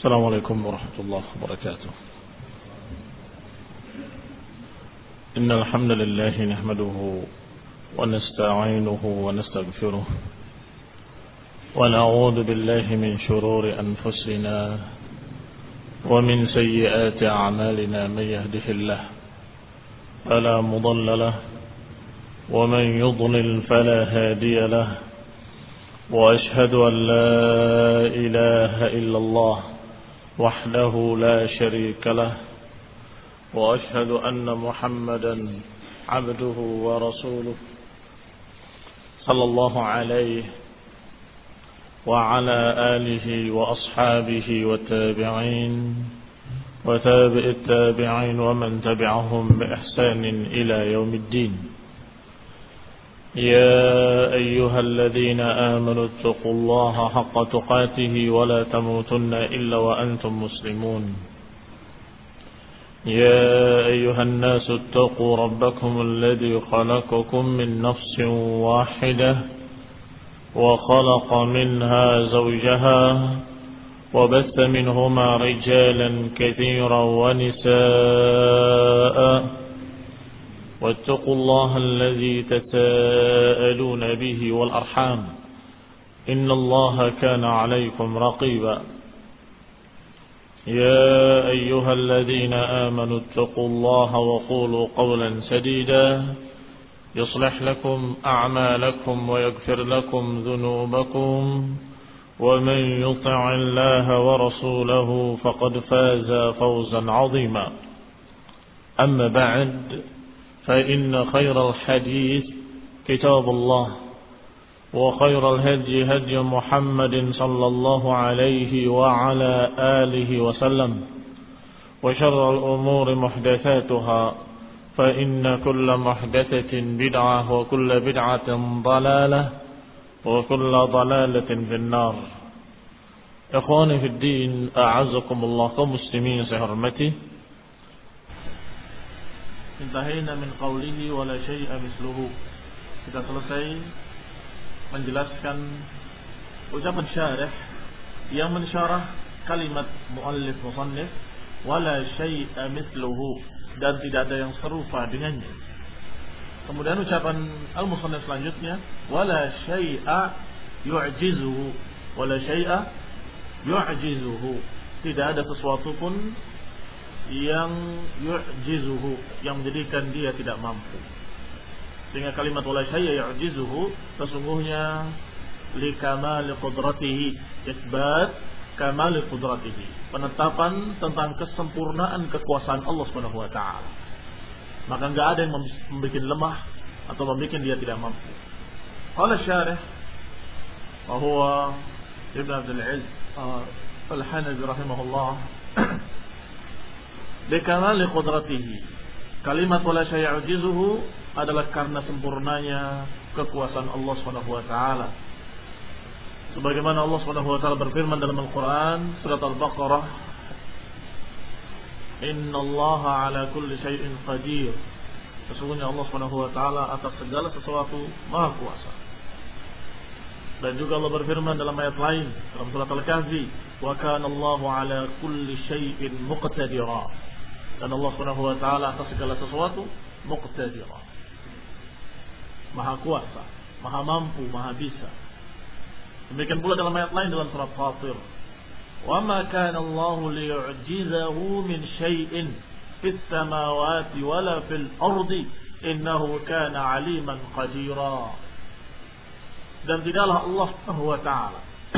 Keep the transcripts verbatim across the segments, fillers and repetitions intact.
السلام عليكم ورحمة الله وبركاته. إن الحمد لله نحمده ونستعينه ونستغفره ونعوذ بالله من شرور أنفسنا ومن سيئات أعمالنا. من يهده الله فلا مضل له ومن يضلل فلا هادي له، وأشهد أن لا إله إلا الله وحده لا شريك له، وأشهد أن محمدا عبده ورسوله صلى الله عليه وعلى آله وأصحابه والتابعين وتابع التابعين ومن تبعهم بإحسان إلى يوم الدين. يا أيها الذين آمنوا اتقوا الله حق تقاته ولا تموتن إلا وأنتم مسلمون. يا أيها الناس اتقوا ربكم الذي خلقكم من نفس واحدة وخلق منها زوجها وبث منهما رجالا كثيرا ونساء، واتقوا الله الذي تساءلون به والأرحام إن الله كان عليكم رقيبا. يا أيها الذين آمنوا اتقوا الله وقولوا قولا سديدا يصلح لكم أعمالكم ويغفر لكم ذنوبكم، ومن يطع الله ورسوله فقد فاز فوزا عظيما. أما بعد، فإن خير الحديث كتاب الله، وخير الهدي هدي محمد صلى الله عليه وعلى آله وسلم، وشر الأمور محدثاتها، فإن كل محدثة بدعة وكل بدعة ضلالة وكل ضلالة في النار. إخواني في الدين، أعزكم الله كمسلمين سهرمتي. Intahina min qawlihi wa la syai'a misluhu. Kita selesai menjelaskan ucapan syarih yang mensyarah kalimat muallif musannif wa la syai'a misluhu, dan tidak ada yang serupa dengannya. Kemudian ucapan al-musannif selanjutnya wa la syai'a yu'jizuhu, wa la syai'a yu'jizuhu, tidak ada sesuatu pun yang yu'jizuhu, yang menjadikan dia tidak mampu. Sehingga kalimat wala syai'a yu'jizuhu sesungguhnya li kamali qudratihi, isbat kamali qudratihi, penetapan tentang kesempurnaan kekuasaan Allah Subhanahu wa taala. Maka enggak ada yang membuat lemah atau membuat dia tidak mampu. Qala syarih wa huwa Ibn Abdul Aziz Al-Hanafi rahimahullah bikamali qudratihi, kalimat wala syai'a yu'jizuhu adalah karena sempurnanya kekuasaan Allah Subhanahu wa taala. Sebagaimana Allah Subhanahu wa taala berfirman dalam Al-Qur'an surat Al-Baqarah, "Innallaha 'ala kulli syai'in qadir." Sesungguhnya Allah Subhanahu wa taala atas segala sesuatu Maha Kuasa. Dan juga Allah berfirman dalam ayat lain dalam surat Al-Kahfi, "Wa kana Allahu 'ala kulli syai'in muqtadira." Dan Allah Subhanahu wa taala atas segala sesuatu muqtadira, Maha Kuasa, Maha Mampu, Maha Bisa. Demikian pula dalam ayat lain dalam surat Fatir, "Wa ma kana Allahu liyu'jizahu min syai'in fis samawati wala fil ardi innahu kana 'aliman qadira." Dan tidaklah Allah Subhanahu wa taala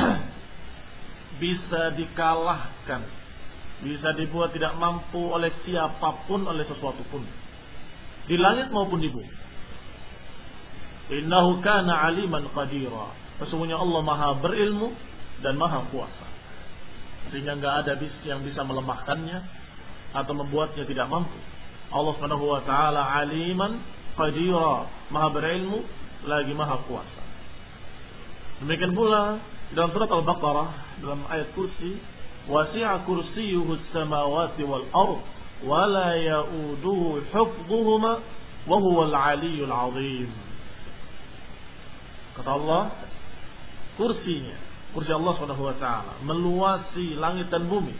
bisa dikalahkan, bisa dibuat tidak mampu oleh siapapun, oleh sesuatu pun, di langit maupun di bumi. Innahu kana 'aliman qadira. Sesungguhnya Allah Maha berilmu dan Maha kuasa, sehingga enggak ada yang bisa melemahkannya atau membuatnya tidak mampu. Allah Subhanahu wa taala 'aliman qadira, Maha berilmu lagi Maha kuasa. Demikian pula dalam surat Al-Baqarah dalam ayat kursi, "Wasi'a kursiyyuhu as-samawati wal ard wa la ya'uduhu hifdhuhuma wa huwal 'aliyyul 'azim." Kata Allah, kursinya kursi Allah Subhanahu wa taala meluasi langit dan bumi.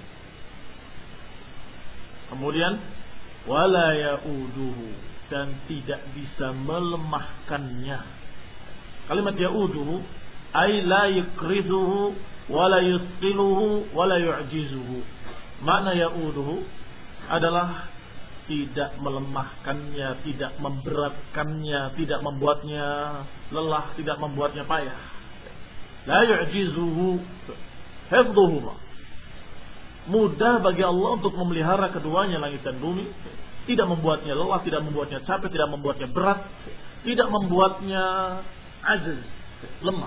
Kemudian wala yauduhu, dan tidak bisa melemahkannya. Kalimat yauduhu ay la yukriduhu wala yusqiluhu wala yu'jizuhu. Makna yauduhu adalah tidak melemahkannya, tidak memberatkannya, tidak membuatnya lelah, tidak membuatnya payah. La yu'jizuhu hifdhuhuma. Mudah bagi Allah untuk memelihara keduanya, langit dan bumi. Tidak membuatnya lelah, tidak membuatnya capek, tidak membuatnya berat, tidak membuatnya ajiz, lemah.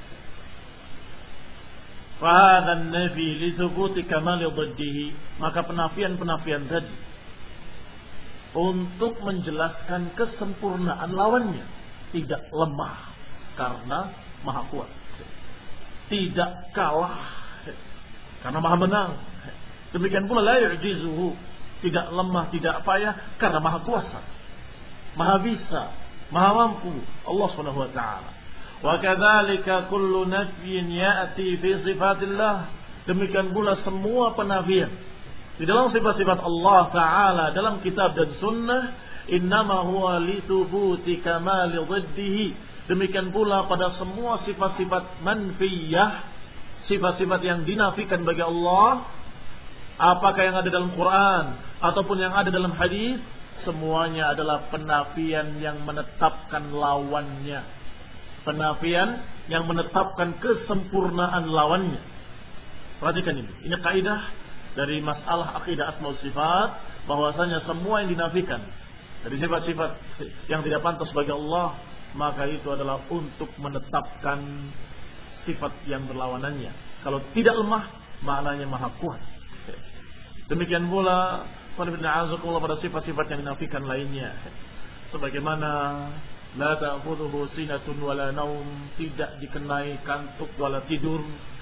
Fahadha an-nafi li thubuti kamali dhiddihi. Maka penafian-penafian tadi untuk menjelaskan kesempurnaan lawannya. Tidak lemah karena maha kuat, tidak kalah karena maha menang. Demikian pula la yu'jizuhu, tidak lemah, tidak payah karena maha kuasa, maha bisa, maha mampu, Allah Subhanahu wa taala. Wa kadzalika kullu nafyin ya'ti fi sifatillah. Demikian pula semua penafian di dalam sifat-sifat Allah taala dalam kitab dan sunnah, innama huwa li thubuti kamali dhiddihi. Demikian pula pada semua sifat-sifat manfiyah, sifat-sifat yang dinafikan bagi Allah, apakah yang ada dalam Quran ataupun yang ada dalam hadis, semuanya adalah penafian yang menetapkan lawannya. Penafian yang menetapkan kesempurnaan lawannya. Perhatikan ini. Ini kaidah dari masalah akidah asma wa sifat, bahwasanya semua yang dinafikan dari sifat-sifat yang tidak pantas bagi Allah, maka itu adalah untuk menetapkan sifat yang berlawanannya. Kalau tidak lemah, maknanya maha kuat. Demikian pula pada sifat-sifat yang dinafikan lainnya, sebagaimana la ta'khudhuhu sinatun wala naum, tidak dikenai kantuk wala tidur.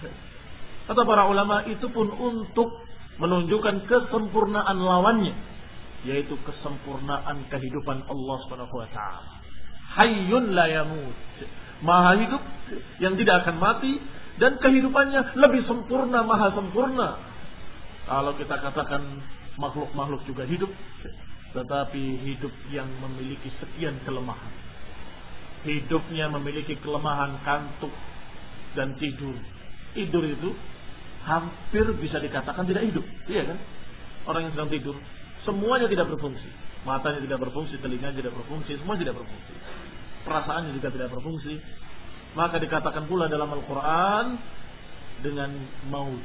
Kata para ulama, itu pun untuk menunjukkan kesempurnaan lawannya, yaitu kesempurnaan kehidupan Allah Subhanahu wa taala. Hayyun la yamut, maha hidup yang tidak akan mati, dan kehidupannya lebih sempurna, maha sempurna. Kalau kita katakan makhluk-makhluk juga hidup, tetapi hidup yang memiliki sekian kelemahan. Hidupnya memiliki kelemahan kantuk dan tidur. Tidur itu hampir bisa dikatakan tidak hidup, iya kan? Orang yang sedang tidur, semuanya tidak berfungsi. Matanya tidak berfungsi, telinganya tidak berfungsi, semua tidak berfungsi. Perasaannya juga tidak berfungsi. Maka dikatakan pula dalam Al-Quran dengan maut.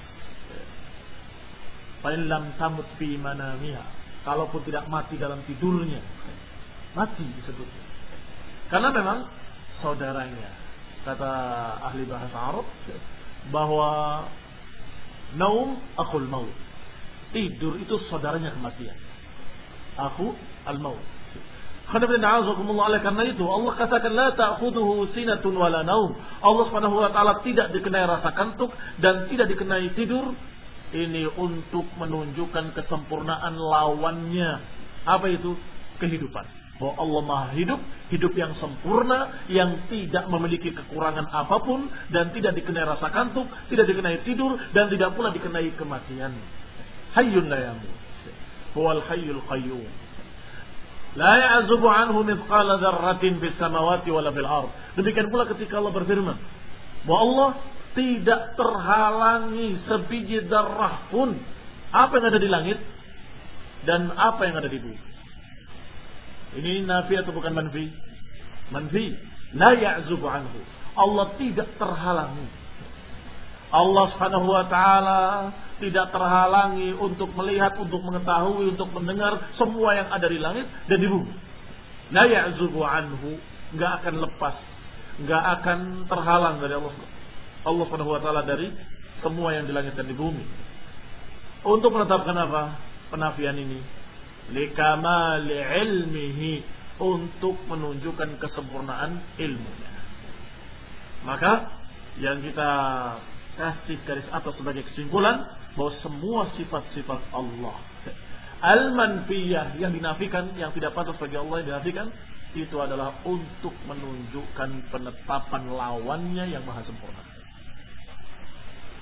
Fa in lam tamut fi manamiha, kalaupun tidak mati dalam tidurnya, mati disebutnya. Karena memang saudaranya, kata ahli bahasa Arab, bahwa naum akhul maut, tidur itu saudaranya kematian. Aku al-maut. Oleh karena itu Allah katakan la ta'khudhuhu sinatun wala naum. Allah Subhanahu wa taala tidak dikenai rasa kantuk dan tidak dikenai tidur. Ini untuk menunjukkan kesempurnaan lawannya. Apa itu? Kehidupan. Bahwa Allah Maha hidup, hidup yang sempurna, yang tidak memiliki kekurangan apapun, dan tidak dikenai rasa kantuk, tidak dikenai tidur, dan tidak pula dikenai kematian. Hayyun la yamut, huwal hayyul qayyum, la ya'zubu anhu mithqala dzarratin fis samawati wala fil ardh. Demikian pula ketika Allah berfirman bahwa Allah tidak terhalangi sebiji dzarrah pun, apa yang ada di langit dan apa yang ada di bumi. Ini nafi atau bukan manfi? Manfi. La ya'zubu anhu. Allah tidak terhalangi. Allah Subhanahu wa taala tidak terhalangi untuk melihat, untuk mengetahui, untuk mendengar semua yang ada di langit dan di bumi. La ya'zubu anhu, enggak akan lepas, enggak akan terhalang dari Allah Allah Subhanahu wa taala dari semua yang di langit dan di bumi. Untuk menetapkan apa? Penafian ini likamali ilmihi, untuk menunjukkan kesempurnaan ilmunya. Maka yang kita kasih garis atas sebagai kesimpulan bahwa semua sifat-sifat Allah al-manfiyah yang dinafikan, yang tidak pantas bagi Allah yang dinafikan, itu adalah untuk menunjukkan penetapan lawannya yang maha sempurna.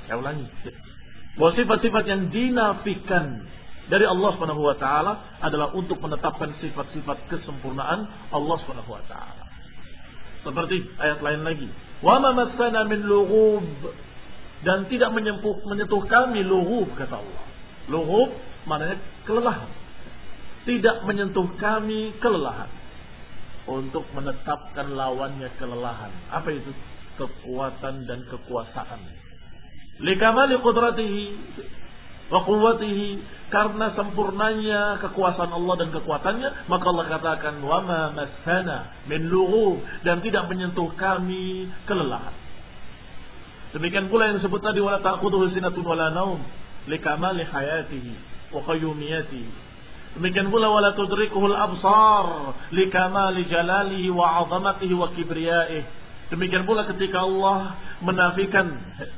Saya ulangi. Bahwa sifat-sifat yang dinafikan dari Allah Subhanahu wa taala adalah untuk menetapkan sifat-sifat kesempurnaan Allah Subhanahu wa taala. Seperti ayat lain lagi, wa ma massana min lughub, dan tidak menyentuh, menyentuh kami lughub, kata Allah. Lughub maknanya kelelahan. Tidak menyentuh kami kelelahan. Untuk menetapkan lawannya kelelahan. Apa itu? Kekuatan dan kekuasaan. Likamali qudratihi wa quwwatihi, karena sempurnanya kekuasaan Allah dan kekuatannya, maka Allah katakan wa ma massana min lughub, dan tidak menyentuh kami kelelahan. Demikian pula yang disebut tadi wala ta'khudhuhu sinatun wala naum likamali hayatihi wa qayyumiyatihi. Demikian pula wala tudrikuhul absar likamali jalalihi wa 'azamatihi wa kibriyaihi. Demikian pula ketika Allah menafikan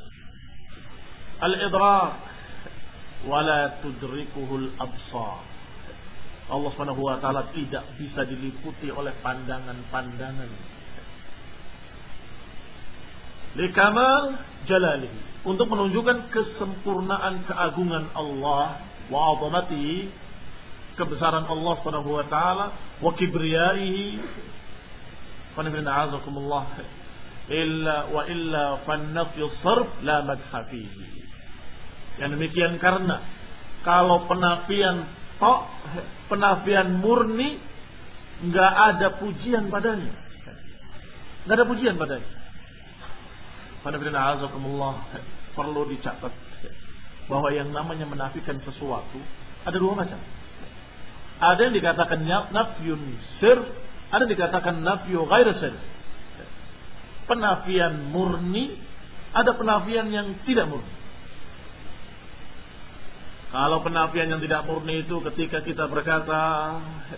al-idrak wala tudrikuhul absar. Allah Subhanahu wa taala tidak bisa diliputi oleh pandangan-pandangan. Likamal jalalihi, untuk menunjukkan kesempurnaan keagungan Allah wa 'azamatihi, kebesaran Allah Subhanahu wa taala, wa kibriyaihi. Qanifinazakumullah illa wa illa fannafyu sarf la madha fihi. Yang demikian karena kalau penafian tok, penafian murni, enggak ada pujian padanya. Enggak ada pujian padanya. Qanifinazakumullah, perlu dicatat bahwa yang namanya menafikan sesuatu ada dua macam. Ada yang dikatakan nafyun sir, ada yang dikatakan nafyu ghair sir. Penafian murni, ada penafian yang tidak murni. Kalau penafian yang tidak murni itu ketika kita berkata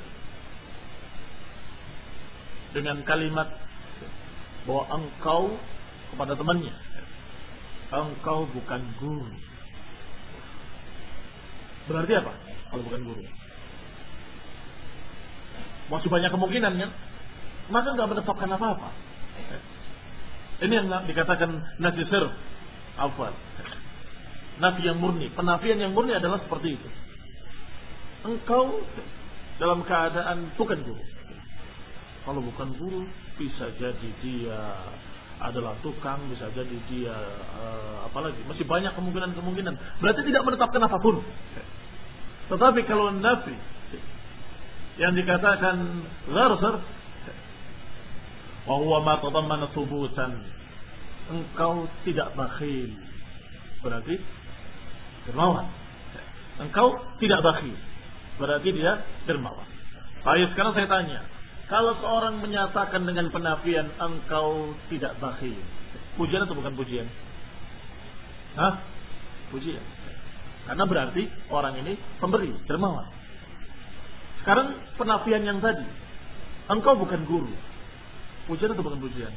dengan kalimat bahwa engkau kepada temannya, engkau bukan guru. Berarti apa kalau bukan guru? Masih banyak kemungkinan kan? Maka nggak menetapkan apa-apa. Ini yang dikatakan nafi sir, afwan. Nafi yang murni, penafian yang murni adalah seperti itu. Engkau dalam keadaan bukan guru. Kalau bukan guru, bisa jadi dia adalah tukang, bisa jadi dia uh, apalagi, masih banyak kemungkinan-kemungkinan. Berarti tidak menetapkan apapun. Tetapi kalau nafi yang dikatakan gharsar, wa huwa ma tadammana thubutan, engkau tidak bakhil, berarti dermawan. Engkau tidak bakhil, berarti dia dermawan. Baik, sekarang saya tanya, kalau seorang menyatakan dengan penafian engkau tidak bakhil, pujian atau bukan pujian? Hah? Pujian. Karena berarti orang ini pemberi, dermawan. Sekarang penafian yang tadi, engkau bukan guru, pujian atau bukan pujian?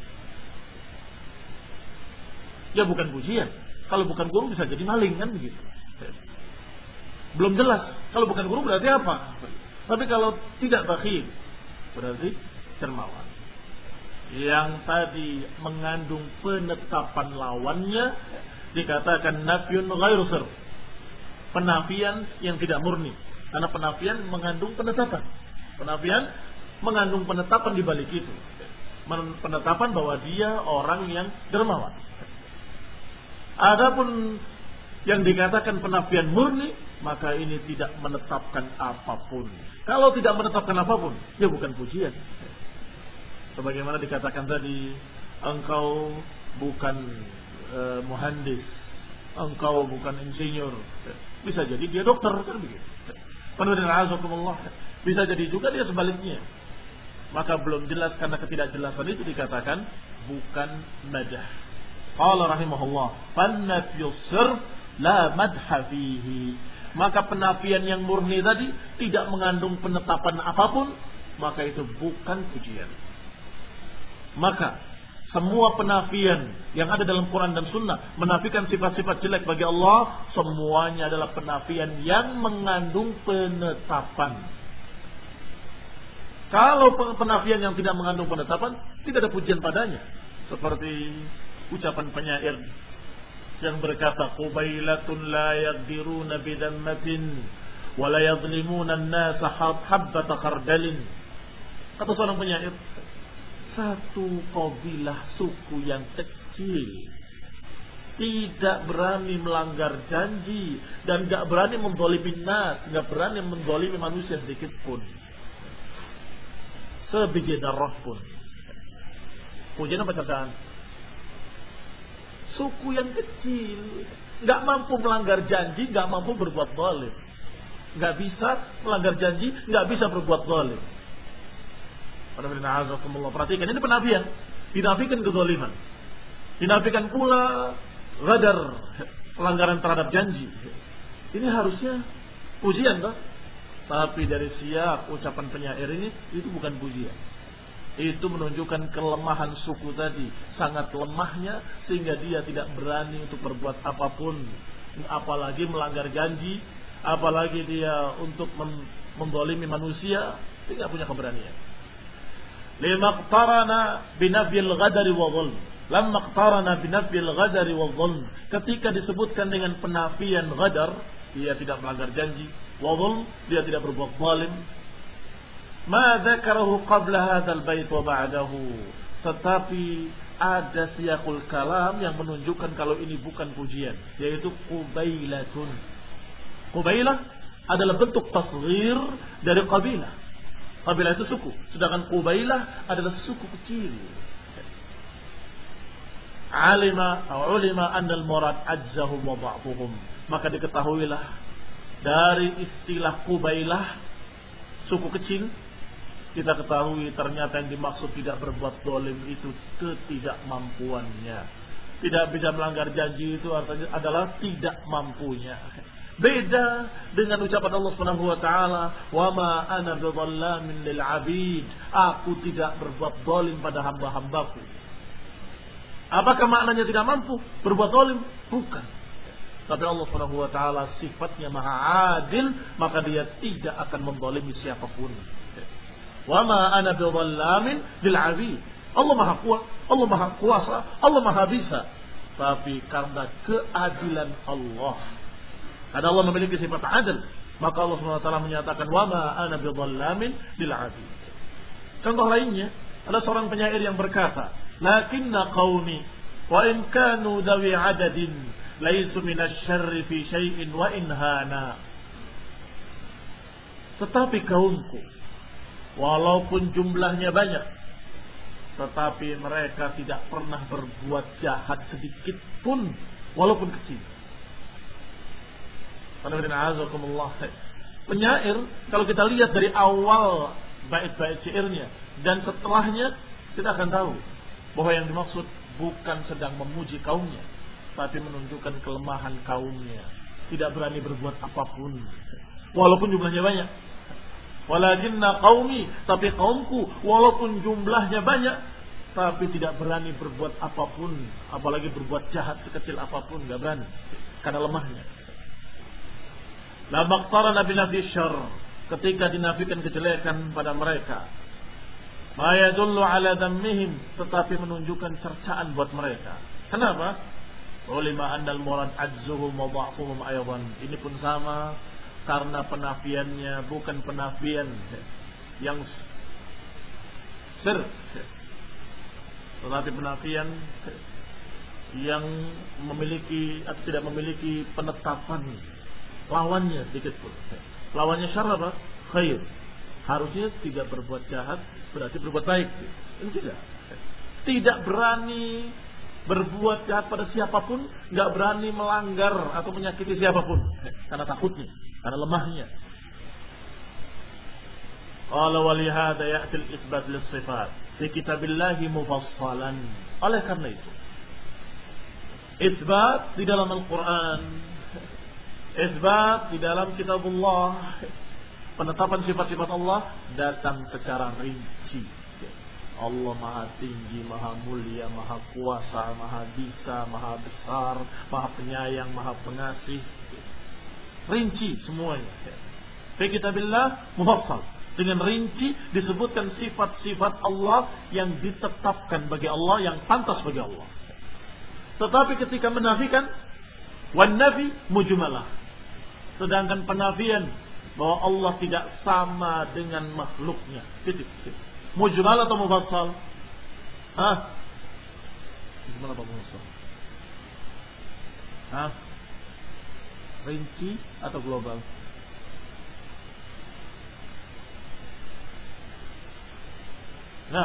Ya bukan pujian. Kalau bukan guru bisa jadi maling kan begitu. Belum jelas. Kalau bukan guru berarti apa? Tapi kalau tidak bakhil berarti dermawan. Yang tadi mengandung penetapan lawannya dikatakan nafyun ghairu sir, penafian yang tidak murni. Karena penafian mengandung penetapan. Penafian mengandung penetapan di balik itu. Penetapan bahwa dia orang yang dermawan. Adapun yang dikatakan penafian murni, maka ini tidak menetapkan apapun. Kalau tidak menetapkan apapun, ya bukan pujian. Sebagaimana dikatakan tadi, engkau bukan e, muhandis, engkau bukan insinyur. Bisa jadi dia dokter, kan begitu. Bisa jadi juga dia sebaliknya. Maka belum jelas, karena ketidakjelasan itu dikatakan bukan madah. Qala rahimahullah, fannafyu sirf la madha fihi. Maka penafian yang murni tadi tidak mengandung penetapan apapun, maka itu bukan pujian. Maka semua penafian yang ada dalam Quran dan Sunnah menafikan sifat-sifat jelek bagi Allah, semuanya adalah penafian yang mengandung penetapan. Kalau penafian yang tidak mengandung penetapan, tidak ada pujian padanya. Seperti ucapan penyair, yang berkata qubailatun la yaqdiruna bidammatin wa la yadhlimuna an-nasa habbata khardalin. Kata seorang penyair, satu kabilah suku yang kecil, tidak berani melanggar janji dan gak berani menzalimi nas, gak berani menzalimi manusia sedikit pun, sebiji darah pun. Pujian apa candaan? Suku yang kecil, gak mampu melanggar janji, gak mampu berbuat zalim, gak bisa melanggar janji, gak bisa berbuat zalim. Perhatikan, ini penafian. Dinafikan kezaliman, dinafikan pula ghadar, pelanggaran terhadap janji. Ini harusnya pujian, toh? Tapi dari siap ucapan penyair ini, itu bukan pujian. Itu menunjukkan kelemahan suku tadi, sangat lemahnya sehingga dia tidak berani untuk berbuat apapun, apalagi melanggar janji, apalagi dia untuk menzalimi manusia, tidak punya keberanian. Lima qtarana binafyil ghadari wa dhulm. Lamma qtarana binafyil ghadari wa dhulm. Ketika disebutkan dengan penafian ghadar, dia tidak melanggar janji, wa dhulm, dia tidak berbuat zalim. Ma dzakarahu qabla hadzal bait wa ba'dahu. Tetapi ada siyaqul kalam yang menunjukkan kalau ini bukan pujian, yaitu qubailatun. Qubailah adalah bentuk tasghir dari qabilah. Qabilah itu suku, sedangkan Qubailah adalah suku kecil. Alima atau ulima annal murad ajzahum wa dha'fuhum. Maka diketahuilah dari istilah Qubailah, suku kecil, kita ketahui ternyata yang dimaksud tidak berbuat zalim itu ketidakmampuannya. Tidak bisa melanggar janji itu artinya adalah tidak mampunya. Beda dengan ucapan Allah Subhanahu wa taala, "Wa ma ana bidhallamin lil 'abid." Aku tidak berbuat zalim pada hamba-hambaku. Apakah maknanya tidak mampu berbuat zalim? Bukan. Tapi Allah Subhanahu wa taala sifatnya Maha Adil, maka dia tidak akan menzalimi siapapun. Wa ma ana bidhallamin lil 'abid. Allah Maha Kuat, Allah Maha Kuasa, Allah Maha Bisa. Tapi karena keadilan Allah, karena Allah memiliki sifat adil, maka Allah subhanahu wa taala menyatakan wa ma ana bidhallamin lil 'abid. Contoh lainnya, ada seorang penyair yang berkata, lakinna qaumi wa in kanu dawi 'adadin laisu minasyarri fi syai'in wa in hana. Tetapi kaumku, walaupun jumlahnya banyak, tetapi mereka tidak pernah berbuat jahat sedikit pun, walaupun kecil. Penyair, kalau kita lihat dari awal bait-bait syairnya dan setelahnya, kita akan tahu bahwa yang dimaksud bukan sedang memuji kaumnya, tapi menunjukkan kelemahan kaumnya, tidak berani berbuat apapun walaupun jumlahnya banyak. Walakinna qaumi, tapi kaumku walaupun jumlahnya banyak, tapi tidak berani berbuat apapun, apalagi berbuat jahat sekecil apapun, tidak berani karena lemahnya. La maqtarana bi nafi syarr, ketika dinafikan kejelekan pada mereka. Ma yadullu ala dhammihim, tetapi menunjukkan cercaan buat mereka. Kenapa? Ulima annal murad ajzuhum wa dha'fuhum aydan. Ini pun sama, karena penafiannya bukan penafian yang sir, tetapi penafian yang memiliki atau tidak memiliki penetapan lawannya sedikit pun. Lawannya syarr apa? Khair. Harusnya tidak berbuat jahat, berarti berbuat baik. Ini tidak. Tidak berani berbuat jahat pada siapapun, nggak berani melanggar atau menyakiti siapapun karena takutnya, karena lemahnya. Qala wa li hadha ya'ti al-itsbat lis-sifat fi kitabillahi mufassalan. Oleh karena itu, itsbat di dalam Al-Qur'an, itsbat di dalam kitabullah, penetapan sifat-sifat Allah datang secara rinci. Allah Maha Tinggi, Maha Mulia, Maha Kuasa, Maha Bisa, Maha Besar, Maha Penyayang, Maha Pengasih. Rinci semuanya. Fi kitabillah mufassal. Dengan rinci disebutkan sifat-sifat Allah yang ditetapkan bagi Allah, yang pantas bagi Allah. Tetapi ketika menafikan, Wan nafi mujmalah. Sedangkan penafian bahwa Allah tidak sama dengan makhluknya. Titik. Mujmal atau mufassal? Hah? Gimana Pak Muhammad? Hah? Rinci atau global? Nah,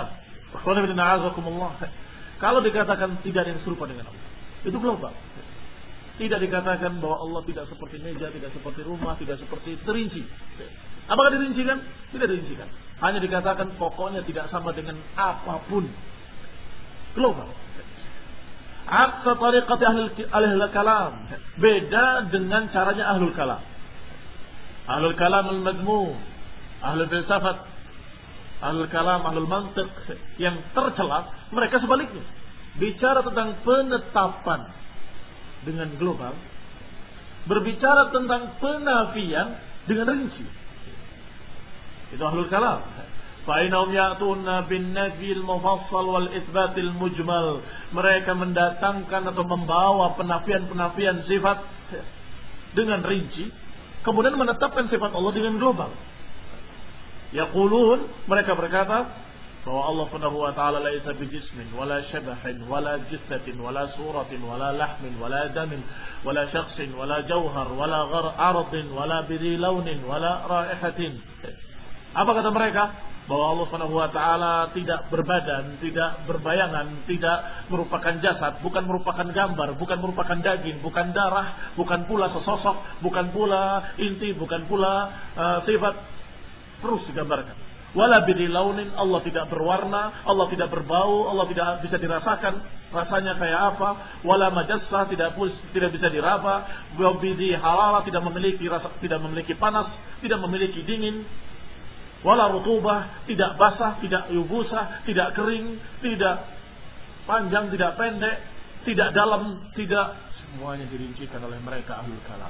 kalau dikatakan tidak ada yang serupa dengan Allah, itu global. Tidak dikatakan bahwa Allah tidak seperti meja, tidak seperti rumah, tidak seperti terinci. Apakah dirincikan? Tidak dirincikan. Hanya dikatakan pokoknya tidak sama dengan apapun. Global. Aksa tariqati ahlul kalam. Beda dengan caranya ahlul kalam. Ahlul kalam al-madmum, ahlul filsafat, ahlul kalam, ahlul mantiq yang tercela, mereka sebaliknya. Bicara tentang penetapan dengan global, berbicara tentang penafian dengan rinci. Itu ahlul kalam. Fa'inahum ya'tuna bin nafil mufassal wal isbatil mujmal. Mereka mendatangkan atau membawa penafian-penafian sifat dengan rinci, kemudian menetapkan sifat Allah dengan global. Yaqulun, mereka berkata bahwa Allah Subhanahu wa ta'ala laisa bijismin wala shabahin wala jissatin wala suratin wala lahmin wala damin wala syakhsin wala jauhar wala ardin wala bidhi launin wala raihatin. Apa kata mereka? Bahwa Allah Subhanahu wa ta'ala tidak berbadan, tidak berbayangan, tidak merupakan jasad, bukan merupakan gambar, bukan merupakan daging, bukan darah, bukan pula sesosok, bukan pula inti, bukan pula uh, sifat. Terus digambarkan. Wala bidhi launin, Allah tidak berwarna, Allah tidak berbau, Allah tidak bisa dirasakan rasanya kayak apa. Wala majassah, tidak tidak bisa diraba. Wa bidhi hararah, tidak memiliki rasa, tidak memiliki panas, tidak memiliki dingin. Wala rutubah, tidak basah, tidak yubusah, tidak kering, tidak panjang, tidak pendek, tidak dalam, tidak, semuanya dirincikan oleh mereka ahlul kalam.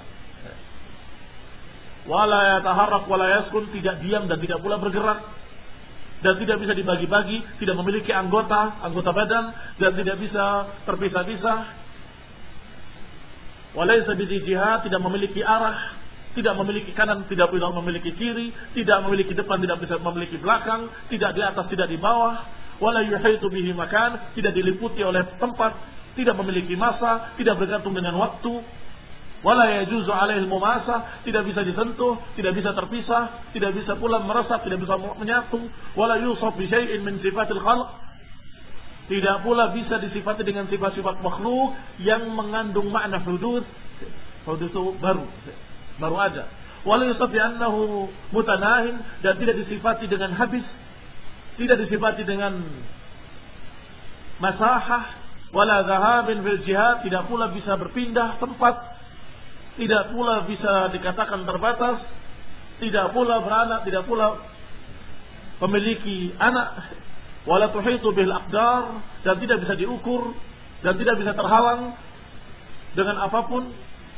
Wala yataharrak wala yaskun, tidak diam dan tidak pula bergerak, dan tidak bisa dibagi-bagi, tidak memiliki anggota, anggota badan, dan tidak bisa terpisah-pisah. Walaysa bidhi jihad, tidak memiliki arah, tidak memiliki kanan, tidak bisa memiliki kiri, tidak memiliki depan, tidak bisa memiliki belakang, tidak di atas, tidak di bawah. Wala yuhitu bihi makan, tidak diliputi oleh tempat, tidak memiliki masa, tidak bergantung dengan waktu. Wala yajuzu alaihi al-mumasah, tidak bisa disentuh, tidak bisa terpisah, tidak bisa pula meresap, tidak bisa menyatu. Wala yusaf bi syai'in min sifatil khalq, tidak pula bisa disifati dengan sifat-sifat makhluk yang mengandung makna hudud. Hudud itu baru baru ada. Wala yusaf bi annahu mutanahin, dan tidak disifati dengan habis, tidak disifati dengan masahah. Wala dhahabin fil jihad, tidak pula bisa berpindah tempat, tidak pula bisa dikatakan terbatas, tidak pula beranak, tidak pula memiliki anak. Wala tuhitu bil aqdar, dan tidak bisa diukur dan tidak bisa terhalang dengan apapun.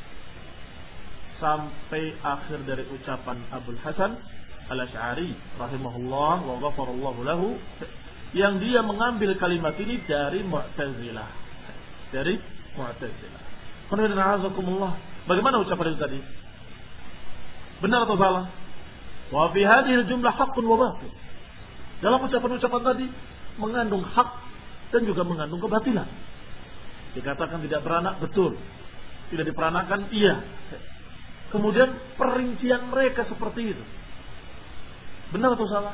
Sampai akhir dari ucapan Abul Hasan Al-Asy'ari rahimahullah wa ghafarallahu lahu, yang dia mengambil kalimat ini dari Mu'tazilah. Dari Mu'tazilah. Bagaimana ucapan itu tadi? Benar atau salah? Wa fi hadhihi jumlah haqqun wa batil. Dalam ucapan-ucapan tadi mengandung hak dan juga mengandung kebatilan. Dikatakan tidak beranak, betul. Tidak diperanakan, iya. Kemudian perincian mereka seperti itu. Benar atau salah?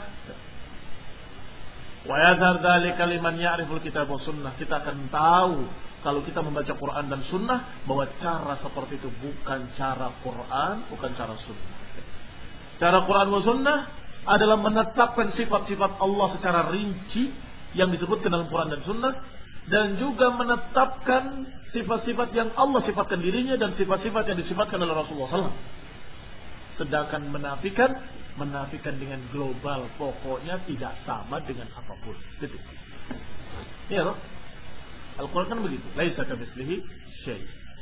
Wa yadhar dzalika liman ya'riful kitab wa sunnah. Kita akan tahu kalau kita membaca Quran dan sunnah bahwa cara seperti itu bukan cara Quran, bukan cara sunnah. Cara Quran dan sunnah adalah menetapkan sifat-sifat Allah secara rinci yang disebutkan dalam Quran dan sunnah, dan juga menetapkan sifat-sifat yang Allah sifatkan dirinya dan sifat-sifat yang disifatkan oleh Rasulullah shallallahu alaihi wasallam. Sedangkan menafikan, menafikan dengan global, pokoknya tidak sama dengan apapun. Gitu. Iya loh. Al-Quran kan begitu. Laisa kamitslihi syai'.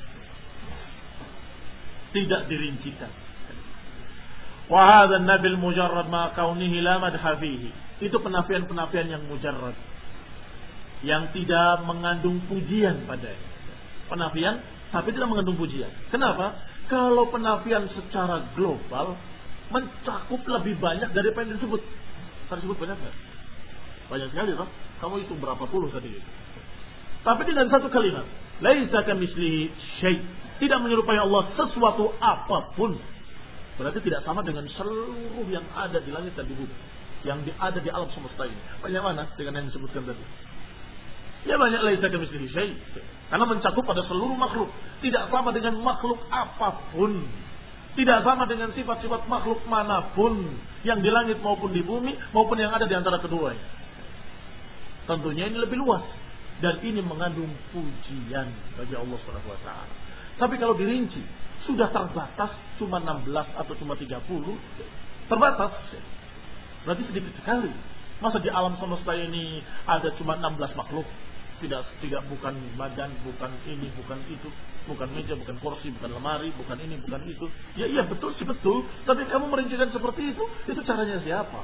Tidak dirincikan. Wa hadha an-nabil mujarrad ma kaunihi la madha fihi. Itu penafian-penafian yang mujarrad, yang tidak mengandung pujian padanya. Penafian tapi tidak mengandung pujian. Kenapa? Kalau penafian secara global mencakup lebih banyak dari apa yang disebut. Tadi disebut banyak nggak? Banyak sekali, toh. Kamu hitung berapa puluh tadi? Tapi dengan satu kalimat, laisa kamitslihi syai', tidak menyerupai Allah sesuatu apapun. Berarti tidak sama dengan seluruh yang ada di langit dan di bumi, yang ada di alam semesta ini. Banyak mana dengan yang disebutkan tadi? Ya banyak, laisa kamitslihi syai', karena mencakup pada seluruh makhluk. Tidak sama dengan makhluk apapun. Tidak sama dengan sifat-sifat makhluk manapun, yang di langit maupun di bumi, maupun yang ada di antara keduanya. Tentunya ini lebih luas, dan ini mengandung pujian bagi Allah Subhanahu wa taala. Tapi kalau dirinci, sudah terbatas cuma enam belas atau cuma tiga puluh, terbatas. Berarti sedikit sekali. Masa di alam semesta ini ada cuma enam belas makhluk? Tidak, tidak, bukan badan, bukan ini, bukan itu, bukan meja, bukan kursi, bukan lemari, bukan ini, bukan itu. Ya iya betul sih betul. Tapi kamu merincikan seperti itu, itu caranya siapa?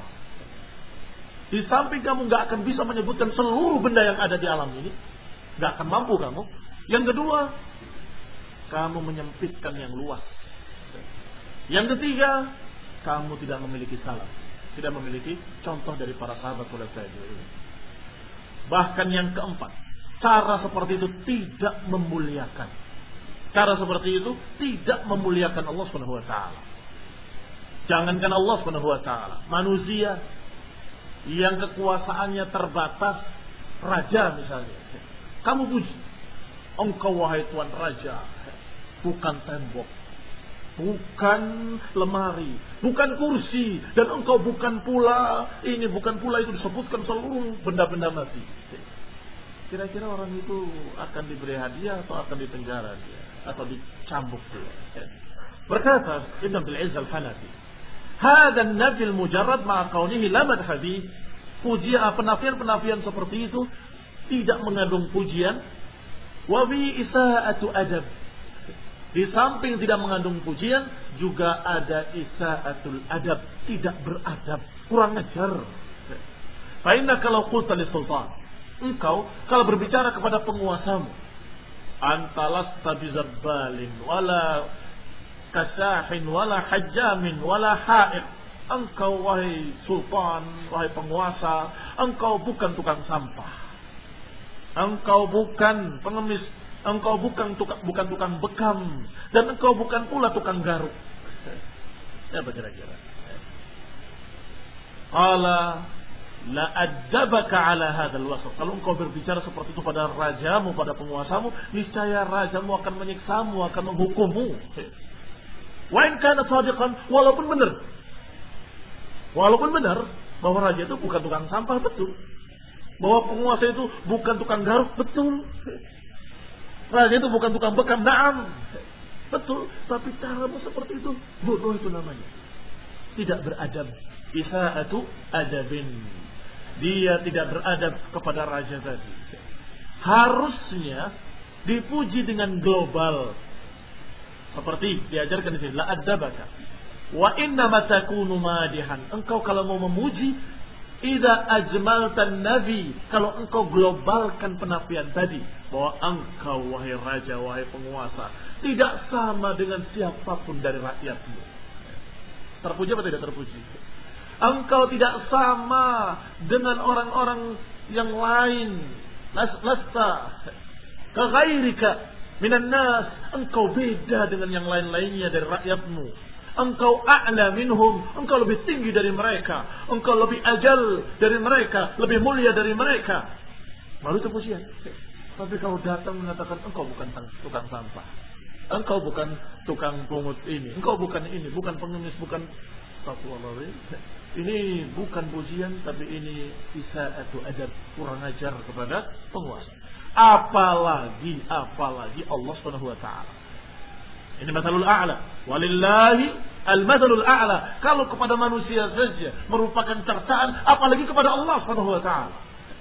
Di samping kamu nggak akan bisa menyebutkan seluruh benda yang ada di alam ini, nggak akan mampu kamu. Yang kedua, kamu menyempitkan yang luas. Yang ketiga, kamu tidak memiliki salaf, tidak memiliki contoh dari para sahabat khulafa'i ini. Bahkan yang keempat, cara seperti itu tidak memuliakan. Cara seperti itu tidak memuliakan Allah Subhanahu wa taala. Jangankan Allah Subhanahu wa taala, manusia yang kekuasaannya terbatas, raja misalnya, kamu puji, engkau wahai tuan raja, bukan tembok, bukan lemari, bukan kursi, dan engkau bukan pula ini, bukan pula itu, disebutkan seluruh benda-benda mati. Kira-kira orang itu akan diberi hadiah atau akan dipenjara dia, atau dicambuk dia? Berkata Ibn Abdul Aziz Al-Hanafi, "Hadza an-nafi al-mujarrad ma'a kaunihi la madha bi." Pujian, penafian-penafian seperti itu tidak mengandung pujian. Wa bi isa'atu adab. Di samping tidak mengandung pujian, juga ada isa'atul adab, tidak beradab, kurang ajar. Fa inna kalau qulta lis-sultan, engkau kalau berbicara kepada penguasamu, antalasta bizabbalin wala kasahin wala hajjamin wala ha'iq, engkau wahai sultan, wahai penguasa, engkau bukan tukang sampah, engkau bukan pengemis, engkau bukan tukang, bukan tukang bekam, dan engkau bukan pula tukang garuk. Ya kira-kira. Qala la adabaka ala hadzal wasf. Kalau engkau berbicara seperti itu pada rajamu, pada penguasamu, niscaya rajamu akan menyiksamu, akan menghukummu. Wa in kana shadiqan, walaupun benar. Walaupun benar bahwa raja itu bukan tukang sampah, betul. Bahwa penguasa itu bukan tukang garuk, betul. Raja itu bukan tukang bekam, na'am, betul. Tapi caramu seperti itu, bodoh itu namanya. Tidak beradab. Isa'atu adabin. Dia tidak beradab kepada raja tadi. Harusnya dipuji dengan global. Seperti diajarkan di sini, la adabaka. Wa inna matakunu madihan. Engkau kalau mau memuji, idza ajmaltan nabi, kalau engkau globalkan penafian tadi, bahwa engkau wahai raja, wahai penguasa, tidak sama dengan siapapun dari rakyatmu. Terpuji apa tidak terpuji? Engkau tidak sama dengan orang-orang yang lain. Lasta kaghairika minan nas. Engkau beda dengan yang lain-lainnya dari rakyatmu. Engkau a'la minhum, engkau lebih tinggi dari mereka, engkau lebih ajal dari mereka, lebih mulia dari mereka. Lalu itu pujian. Tapi kalau datang mengatakan engkau bukan tukang sampah, engkau bukan tukang pungut ini, engkau bukan ini, bukan pengemis, bukan astagfirullahaladzim. Ini bukan pujian, tapi ini isa'atu adab, kurang ajar kepada penguasa. Apalagi, apalagi Allah Subhanahu wa taala. Ini mathalul a'la. Walillahi al-mathalul a'la. Kalau kepada manusia saja merupakan cercaan, apalagi kepada Allah Subhanahu wa taala.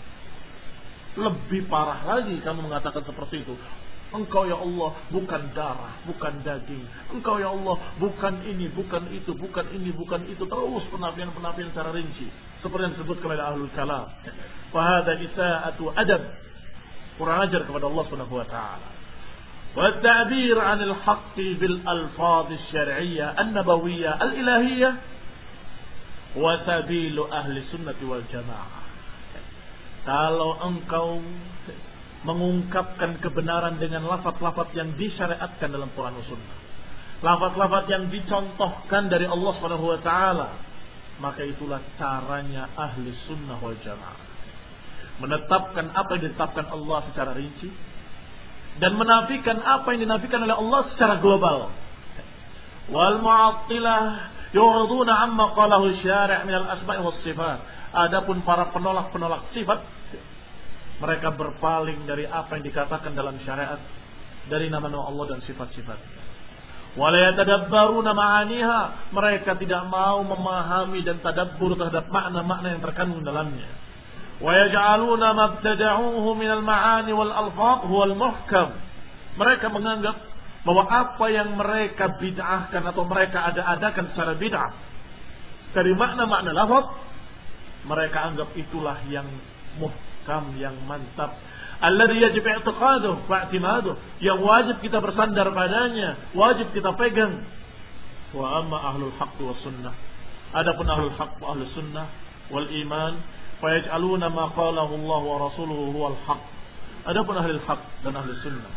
Lebih parah lagi kamu mengatakan seperti itu. Engkau ya Allah bukan darah, bukan daging. Engkau ya Allah bukan ini, bukan itu, bukan ini, bukan itu. Terus penafian-penafian secara rinci. Seperti yang disebutkan oleh ahlul kalam. Fa hadza isa'atu adab. Kurang ajar kepada Allah Subhanahu wa taala. wa ta'bir 'anil haqqi bil alfadh asy-syar'iyyah an-nabawiyyah al-ilahiyyah wa sabilu ahli sunnati wal jamaah. Kalau engkau mengungkapkan kebenaran dengan lafaz-lafaz yang disyariatkan dalam Quran dan Sunnah, lafaz-lafaz yang dicontohkan dari Allah Subhanahu wa taala, maka itulah caranya ahli sunnah wal jamaah. Menetapkan apa yang ditetapkan Allah secara rinci dan menafikan apa yang dinafikan oleh Allah secara global. Wal mu'attilah yu'riduna amma qalahu syari' min al-asma' was sifat. Adapun para penolak-penolak sifat, mereka berpaling dari apa yang dikatakan dalam syariat dari nama-nama Allah dan sifat-sifat. Wala yatadabbaruna ma'aniha, mereka tidak mau memahami dan tadabbur terhadap makna-makna yang terkandung dalamnya. Wa yaj'aluna mabtada'uhu minal ma'ani wal alfaz huwal muhkam. Mereka menganggap bahwa apa yang mereka bid'ahkan atau mereka ada-adakan secara bid'ah dari makna-makna lafaz, mereka anggap itulah yang muhkam, yang mantap. Alladhi yajib i'tiqaduhu wa i'timaduhu, yang wajib kita bersandar padanya, wajib kita pegang. Wa amma ahlul haqq was sunnah, adapun ahlul haqq wa ahlus sunnah wal iman, fa yaj'aluna ma qalahu Allah wa rasuluhu huwal haqq. Adapun ahlul haqq dan ahlus sunnah,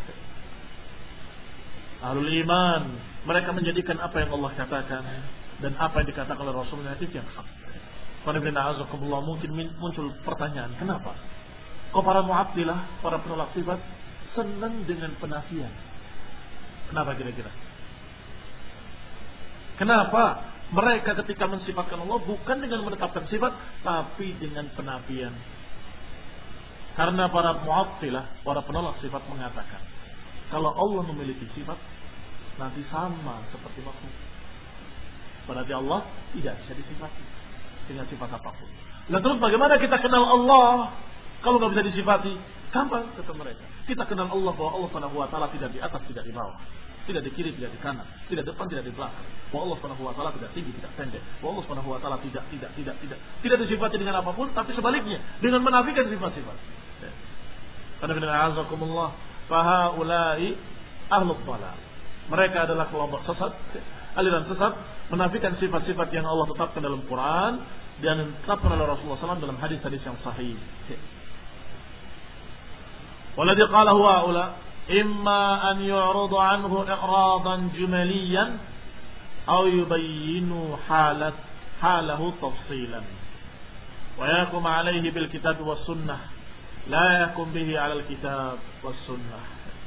ahlul iman, mereka menjadikan apa yang Allah katakan dan apa yang dikatakan oleh Rasulnya itu yang hak. Mungkin muncul pertanyaan, kenapa kok para mu'attilah, para penolak sifat senang dengan penafian? Kenapa kira-kira? Kenapa mereka ketika mensifatkan Allah bukan dengan menetapkan sifat, tapi dengan penafian? Karena para mu'attilah, para penolak sifat mengatakan, kalau Allah memiliki sifat, nanti sama seperti makhluk. Berarti Allah tidak bisa disifati dengan sifat apapun. Nah, terus bagaimana kita kenal Allah kalau nggak bisa disifati? Gampang kata mereka. Kita kenal Allah bahwa Allah Subhanahu wa taala tidak di atas, tidak di bawah, tidak di kiri, tidak di kanan, tidak depan, tidak di belakang. Bahwa Allah Subhanahu wa taala tidak tinggi, tidak pendek. Bahwa Allah Subhanahu wa taala tidak tidak tidak tidak tidak disifati dengan apapun, tapi sebaliknya dengan menafikan sifat-sifat. Karena dengan azakumullah, fahaulai ahlul dhalal. Mereka adalah kelompok sesat, aliran sesat, menafikan sifat-sifat yang Allah tetapkan dalam Quran dan ditetapkan oleh Rasulullah shallallahu alaihi wasallam dalam hadis-hadis yang sahih. Waladhi qala huwa ula imma an yu'radu anhu i'radan jumaliyan aw yubayyinu halat halahu tafsilan wa yakum alayhi bil kitab was sunnah la yakum bihi 'ala al kitab was sunnah.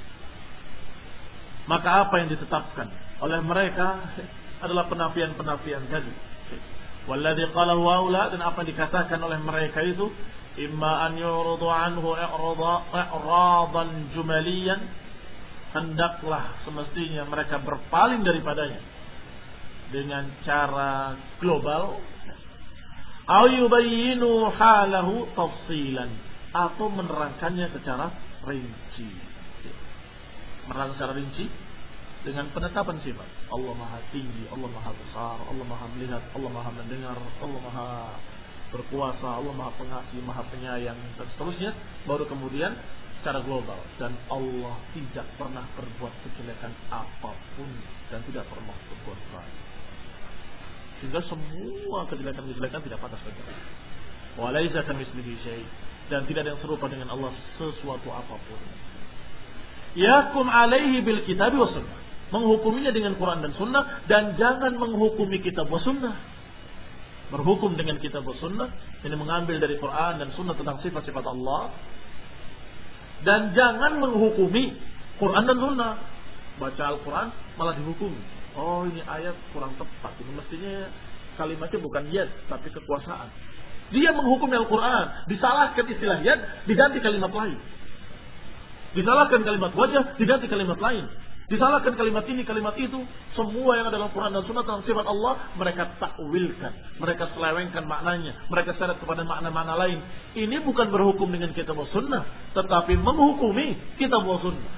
Maka apa yang ditetapkan oleh mereka adalah penafian-penafian tadi. Walladzi qala haula, dan apa yang dikatakan oleh mereka itu imma an yuradu anhu i'radan jumaliyan, hendaklah semestinya mereka berpaling daripadanya dengan cara global, au yubayyinu halahu tafsilan, atau menerangkannya secara rinci. Menerangkan secara rinci dengan penetapan sifat. Allah Maha Tinggi, Allah Maha Besar, Allah Maha Melihat, Allah Maha Mendengar, Allah Maha Berkuasa, Allah Maha Pengasih, Maha Penyayang, dan seterusnya. Baru kemudian secara global. Dan Allah tidak pernah berbuat kejelekan apapun dan tidak pernah berbuat baik, sehingga semua kejelekan-kejelekan tidak pantas bagi Allah. Wa laisa kamitslihi syai', dan tidak ada yang serupa dengan Allah sesuatu apapun. Yakum alaihi bil kitab wa sunnah, menghukuminya dengan Quran dan Sunnah, dan jangan menghukumi kitab wa sunnah. Berhukum dengan kitab wa sunnah, ini mengambil dari Quran dan Sunnah tentang sifat-sifat Allah, dan jangan menghukumi Quran dan Sunnah. Baca Al-Quran malah dihukumi, oh ini ayat kurang tepat, ini mestinya kalimatnya bukan yad tapi kekuasaan. Dia menghukumi Al-Quran, disalahkan istilah yad, diganti kalimat lain. Disalahkan kalimat wajah, diganti kalimat lain. Disalahkan kalimat ini, kalimat itu. Semua yang ada dalam Quran dan Sunnah tentang sifat Allah, mereka takwilkan, mereka selewengkan maknanya, mereka seret kepada makna-makna lain. Ini bukan berhukum dengan kitab wa sunnah, tetapi menghukumi kitab wa sunnah.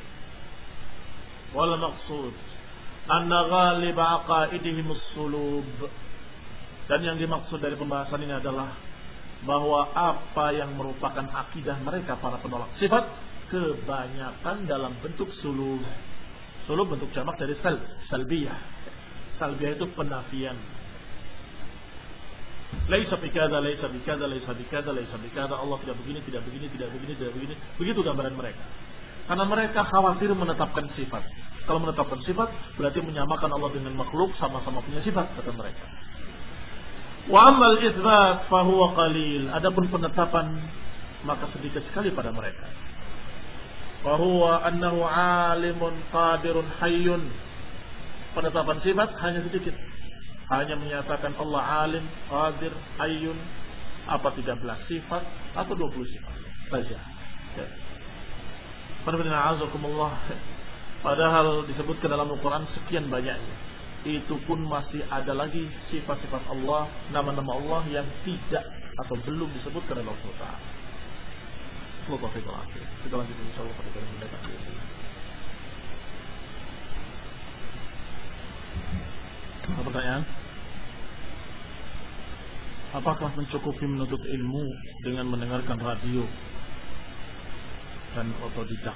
Wal maqsud anna ghaliba aqaidihim as-sulub. Dan yang dimaksud dari pembahasan ini adalah bahwa apa yang merupakan akidah mereka para penolak sifat kebanyakan dalam bentuk sulub. Sulub bentuk jamak dari sal, salbiyah. Salbiyah itu penafian. Laisa bikada, laisa bikada, laisa bikada, laisa bikada. Allah tidak begini, tidak begini, tidak begini, tidak begini. Begitu gambaran mereka. Karena mereka khawatir menetapkan sifat. Kalau menetapkan sifat berarti menyamakan Allah dengan makhluk, sama-sama punya sifat, kata mereka. Wa amal itsbat fa huwa qalil. Adapun penetapan maka sedikit sekali pada mereka. Wa huwa annahu alimun qadirun hayyun. Penetapan sifat hanya sedikit. Hanya menyatakan Allah alim, qadir, hayyun, apa tiga belas sifat atau dua puluh sifat saja. Ya. Padahal disebutkan dalam Al-Quran sekian banyaknya. Itu pun masih ada lagi sifat-sifat Allah, nama-nama Allah yang tidak atau belum disebutkan dalam Al-Quran. Kita lanjut insyaallah pada kali mendatang. Apa pertanyaan? Apakah mencukupi menuntut ilmu dengan mendengarkan radio dan otodidak?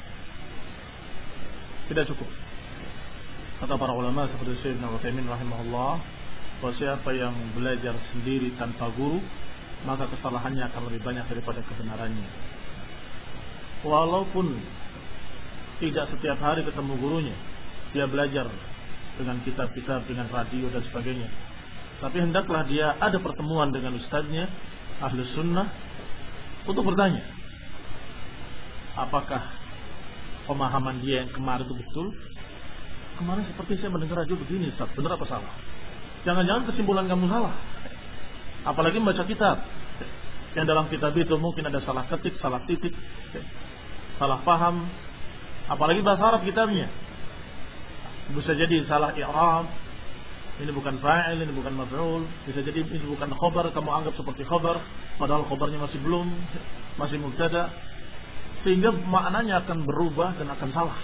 Tidak cukup. Kata para ulama seperti Syekh Ibnu Utsaimin rahimahullah, bahwa siapa yang belajar sendiri tanpa guru, maka kesalahannya akan lebih banyak daripada kebenarannya. Walaupun tidak setiap hari ketemu gurunya, dia belajar dengan kitab-kitab, dengan radio dan sebagainya. Tapi hendaklah dia ada pertemuan dengan ustadznya, ahli sunnah, untuk bertanya, apakah pemahaman dia yang kemarin itu betul? Kemarin seperti saya mendengar radio begini, Ustaz, benar apa salah? Jangan-jangan kesimpulan kamu salah. Apalagi membaca kitab, yang dalam kitab itu mungkin ada salah ketik, salah titik, salah paham. Apalagi bahasa Arab kitabnya, bisa jadi salah i'rab, ini bukan fa'il, ini bukan maf'ul, bisa jadi ini bukan khobar, kamu anggap seperti khobar, padahal khobarnya masih belum, masih mubtada, sehingga maknanya akan berubah dan akan salah.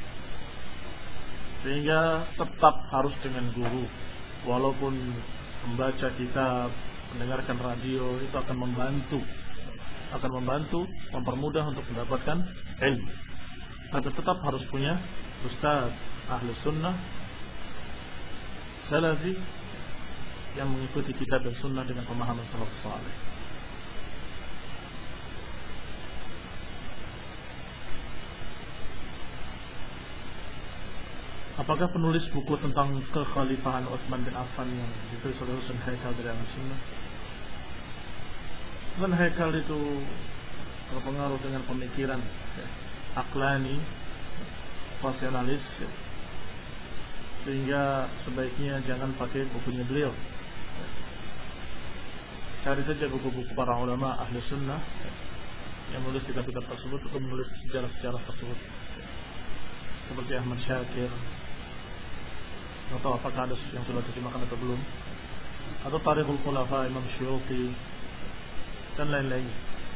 Sehingga tetap harus dengan guru. Walaupun membaca kitab, mendengarkan radio itu akan membantu, akan membantu, mempermudah untuk mendapatkan ilmu. Tapi tetap harus punya ustaz ahli sunnah salafi yang mengikuti kitab dan sunnah dengan pemahaman salafus saleh. Apakah penulis buku tentang kekhalifahan Utsman bin Affan yang ditulis oleh Husain Haikal dari Al-Sunnah? Husain Haikal itu terpengaruh dengan pemikiran aklani, rasionalis, sehingga sebaiknya jangan pakai bukunya beliau. Cari saja buku-buku para ulama ahli sunnah yang menulis kitab-kitab tersebut atau menulis sejarah-sejarah tersebut, seperti Ahmad Syakir, atau apakah ada yang sudah terjemahkan atau belum, atau Tarikhul Khulafa Imam Syuuti dan lain-lain.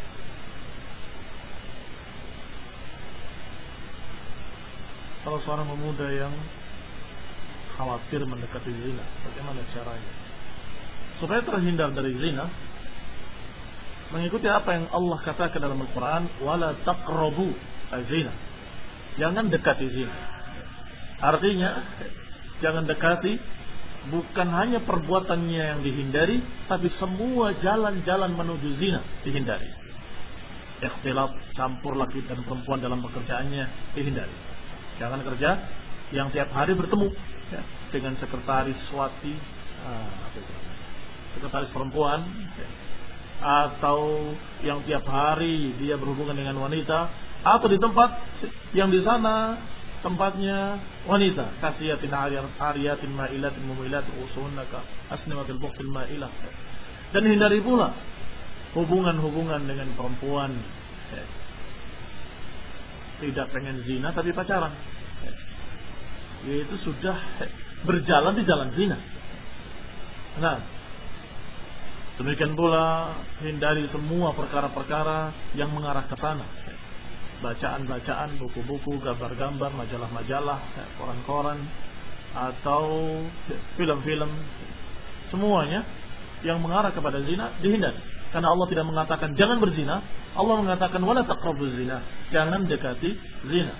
Kalau seorang pemuda yang khawatir mendekati zina, bagaimana caranya supaya terhindar dari zina? Mengikuti apa yang Allah katakan dalam Al-Quran, wala taqrabu az-zina, jangan dekati zina. Artinya jangan dekati bukan hanya perbuatannya yang dihindari, tapi semua jalan-jalan menuju zina dihindari. Ikhtilat, campur laki dan perempuan dalam pekerjaannya dihindari. Jangan kerja yang tiap hari bertemu ya, dengan sekretaris swati, ah, sekretaris perempuan, ya, atau yang tiap hari dia berhubungan dengan wanita, atau di tempat yang di sana tempatnya wanita, kasiyatin ariyatin ma'ilatin mumilatin usunnaka asnimatil buqtil ma'ilah. Dan hindari pula hubungan-hubungan dengan perempuan, ya, tidak pengen zina tapi pacaran, yaitu sudah berjalan di jalan zina. Nah, demikian pula hindari semua perkara-perkara yang mengarah ke sana, bacaan-bacaan, buku-buku, gambar-gambar, majalah-majalah, koran-koran, atau film-film, semuanya yang mengarah kepada zina dihindari. Karena Allah tidak mengatakan jangan berzina, Allah mengatakan wala taqrabuz zina, jangan dekati zina.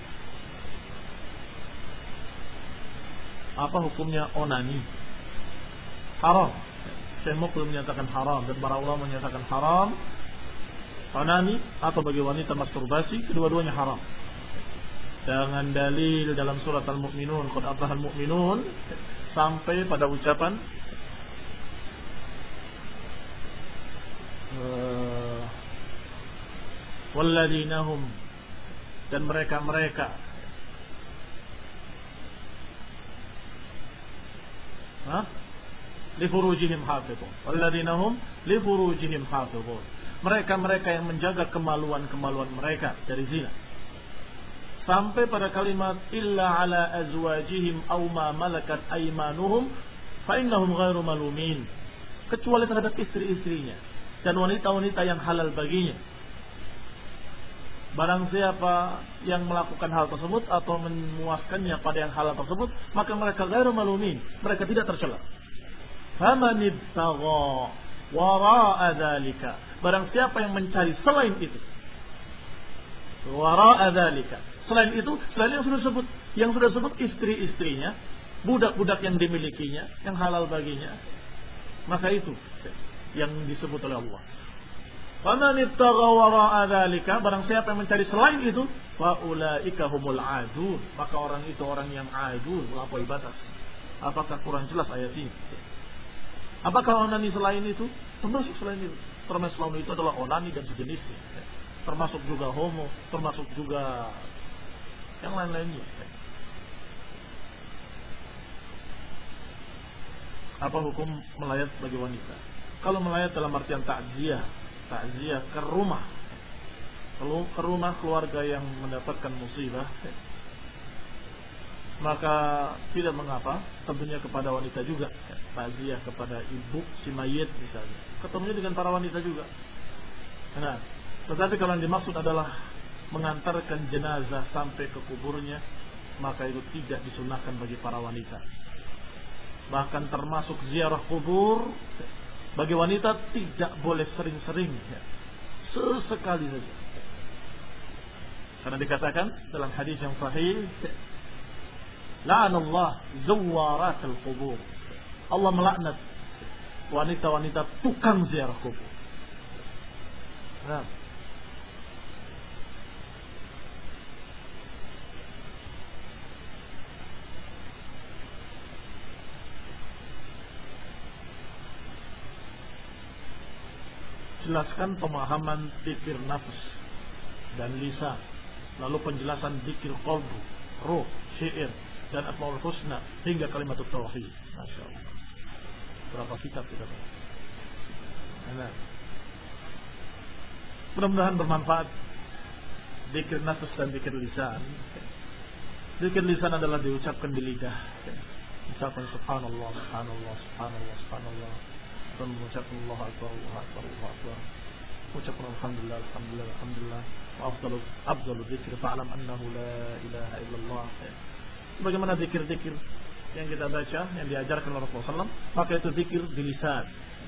Apa hukumnya onani? Haram. Syekh Muqbil menyatakan haram dan para ulama menyatakan haram. Onani atau bagi wanita masturbasi, kedua-duanya haram. Dengan dalil dalam surat Al-Mu'minun, qad aflahal mu'minun, sampai pada ucapan uh, walladzina hum, dan mereka-mereka ha li furujihim hafizun, walladzina hum li furujihim hafizun, mereka-mereka yang menjaga kemaluan-kemaluan mereka dari zina. Sampai pada kalimat illa ala azwajihim aw ma malakat aymanuhum fa innahum ghairu malumin, kecuali terhadap istri-istrinya dan wanita-wanita yang halal baginya. Barang siapa yang melakukan hal tersebut atau memuaskannya pada yang halal tersebut, maka mereka ghairu malumin, mereka tidak tercela. Faman ibtagha wara'a dzalika, barang siapa yang mencari selain itu, wara'a dzalika, selain itu, selain yang sudah sebut, yang sudah sebut istri-istrinya, budak-budak yang dimilikinya, yang halal baginya, maka itu yang disebut oleh Allah. Faman ibtagha wara'a dzalika, barang siapa yang mencari selain itu, fa ulaika humul adun, maka orang itu orang yang adun, melampaui batas. Apakah kurang jelas ayat ini? Apakah onani selain itu? Termasuk selain itu. Termasuk selain itu adalah onani dan sejenisnya. Termasuk juga homo, termasuk juga yang lain-lainnya. Apa hukum melayat bagi wanita? Kalau melayat dalam artian takziah, takziah ke rumah, kalau ke rumah keluarga yang mendapatkan musibah, maka tidak mengapa. Tentunya kepada wanita juga, takziah kepada ibu si mayit misalnya, ketemunya dengan para wanita juga. Nah, tetapi kalau yang dimaksud adalah mengantarkan jenazah sampai ke kuburnya, maka itu tidak disunahkan bagi para wanita. Bahkan termasuk ziarah kubur bagi wanita tidak boleh sering-sering, sesekali saja. Karena dikatakan dalam hadis yang sahih, la'anallah zawaratul qubur, Allah melaknat wanita-wanita tukang ziarah kubur. Nah, jelaskan pemahaman zikir nafs dan lisan, lalu penjelasan zikir qalbu, ruh, syair dan asmaul husna hingga kalimat tauhid. Masya Allah, berapa kitab kita tahu. Nah, mudah-mudahan bermanfaat zikir nafs dan zikir lisan. Zikir lisan adalah diucapkan di lidah, ucapan subhanallah, subhanallah, subhanallah, subhanallah, dan mengucapkan Allah Akbar, Allah Akbar, Allah Akbar, mengucapkan Alhamdulillah, Alhamdulillah, Alhamdulillah, wa afdalu afdalu dzikr fa'lam annahu la ilaha illallah. Bagaimana zikir-zikir yang kita baca, yang diajarkan oleh Rasulullah sallallahu alaihi wasallam, maka itu zikir di lisan.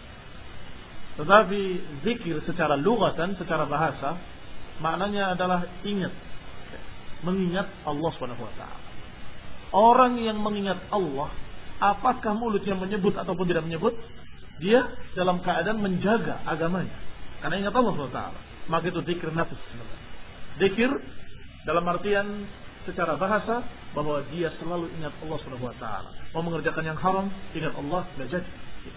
Tetapi zikir secara lugatan, secara bahasa, maknanya adalah ingat, mengingat Allah subhanahu wa taala. Orang yang mengingat Allah, apakah mulutnya menyebut ataupun tidak menyebut, dia dalam keadaan menjaga agamanya karena ingat Allah subhanahu wa taala. Maka itu zikir nafs. Zikir dalam artian secara bahasa bahwa dia selalu ingat Allah subhanahu wa taala. Mau mengerjakan yang haram, ingat Allah, tidak jadi.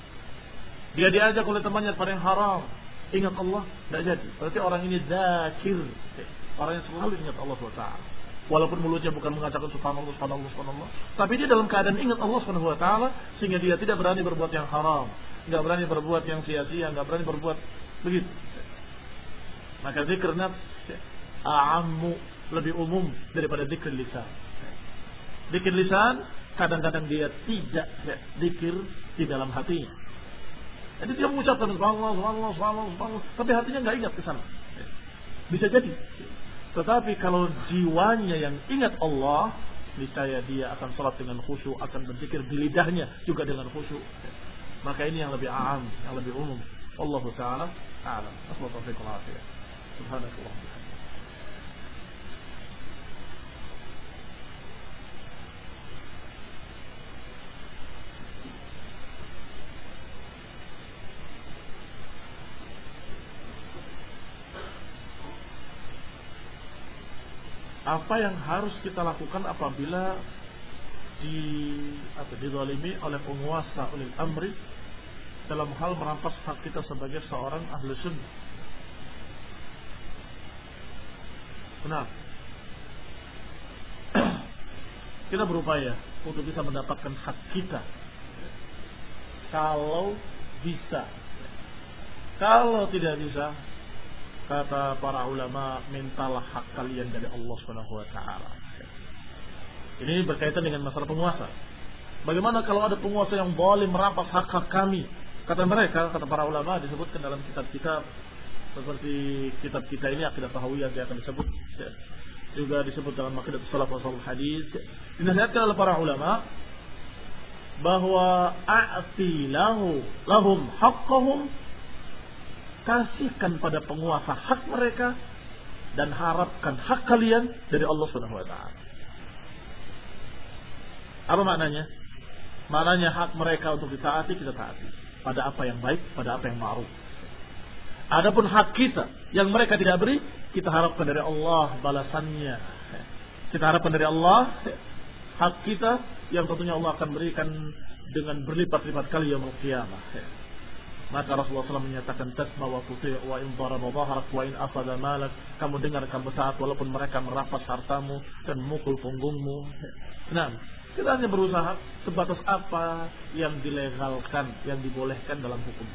Dia diajak oleh temannya pada yang haram, ingat Allah, tidak jadi. Berarti orang ini zakir, orang yang selalu ingat Allah subhanahu wa taala. Walaupun mulutnya bukan mengatakan subhanallah, subhanallah, subhanallah, tapi dia dalam keadaan ingat Allah subhanahu wa taala, sehingga dia tidak berani berbuat yang haram, enggak berani berbuat yang sia-sia, enggak berani berbuat begitu. Maka zikir nafs a'ammu, lebih umum daripada zikir lisan. Zikir lisan kadang-kadang dia tidak zikir di dalam hatinya. Jadi dia mengucapkan subhanallah, subhanallah, subhanallah, subhanallah, tapi hatinya enggak ingat ke sana. Bisa jadi. Tetapi kalau jiwanya yang ingat Allah, niscaya dia akan salat dengan khusyuk, akan berzikir di lidahnya juga dengan khusyuk. Maka ini yang lebih aam, yang lebih umum. Allahu ta'ala a'lam. Wassallallahu alaihi wa sallam. Subhanakallah. Apa yang harus kita lakukan apabila di apa dizalimi oleh penguasa, oleh amri dalam hal merampas hak kita sebagai seorang ahli sunnah? Benar. Kita berupaya untuk bisa mendapatkan hak kita. Kalau bisa. Kalau tidak bisa, kata para ulama, mintalah hak kalian dari Allah Subhanahu wa taala. Ini berkaitan dengan masalah penguasa. Bagaimana kalau ada penguasa yang zalim merampas hak-hak kami? Kata mereka, kata para ulama, disebutkan dalam kitab-kitab seperti kitab kita ini, Aqidah Tahawiyah yang akan disebut, juga disebut dalam Aqidah Salaf wal Hadis. Dinasihatkan oleh para ulama bahwa a'ti lahu lahum haqqahum, kasihkan pada penguasa hak mereka dan harapkan hak kalian dari Allah Subhanahu wa taala. Apa maknanya? Maknanya hak mereka untuk ditaati, kita taati pada apa yang baik, pada apa yang ma'ruf. Adapun hak kita yang mereka tidak beri, kita harapkan dari Allah balasannya. Kita harapkan dari Allah hak kita yang tentunya Allah akan berikan dengan berlipat-lipat kali yaumul qiyamah. Maka Rasulullah shallallahu alaihi wasallam menyatakan, tasma wa tuti' wa in daraba dhahrak wa in afada malak. Kamu dengar, kamu taat walaupun mereka merampas hartamu dan memukul punggungmu. Nah, kita hanya berusaha sebatas apa yang dilegalkan, yang dibolehkan dalam hukum.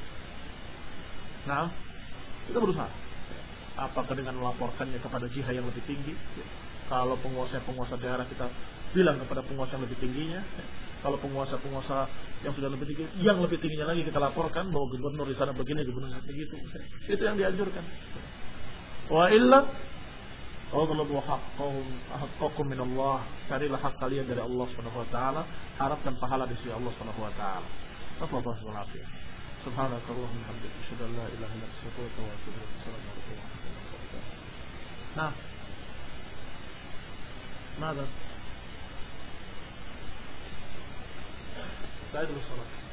Nah, kita berusaha. Apakah dengan melaporkannya kepada jihad yang lebih tinggi? Kalau penguasa-penguasa daerah, kita bilang kepada penguasa yang lebih tingginya. Kalau penguasa-penguasa yang sudah lebih tinggi, yang lebih tingginya lagi kita laporkan bahwa gubernur di sana begini, gubernur begitu. Itu yang dianjurkan. Wa illa qadlabu haqqahum haqqakum min Allah. Carilah hak kalian dari Allah Subhanahu wa taala, harapkan pahala di sisi Allah Subhanahu wa taala. Allahu akbar. Subhanakallahumma wa bihamdika, asyhadu an la ilaha illa anta, astaghfiruka wa atubu ilaik. Assalamualaikum warahmatullahi wabarakatuh. Nah. ماذا؟ بعد الصلاة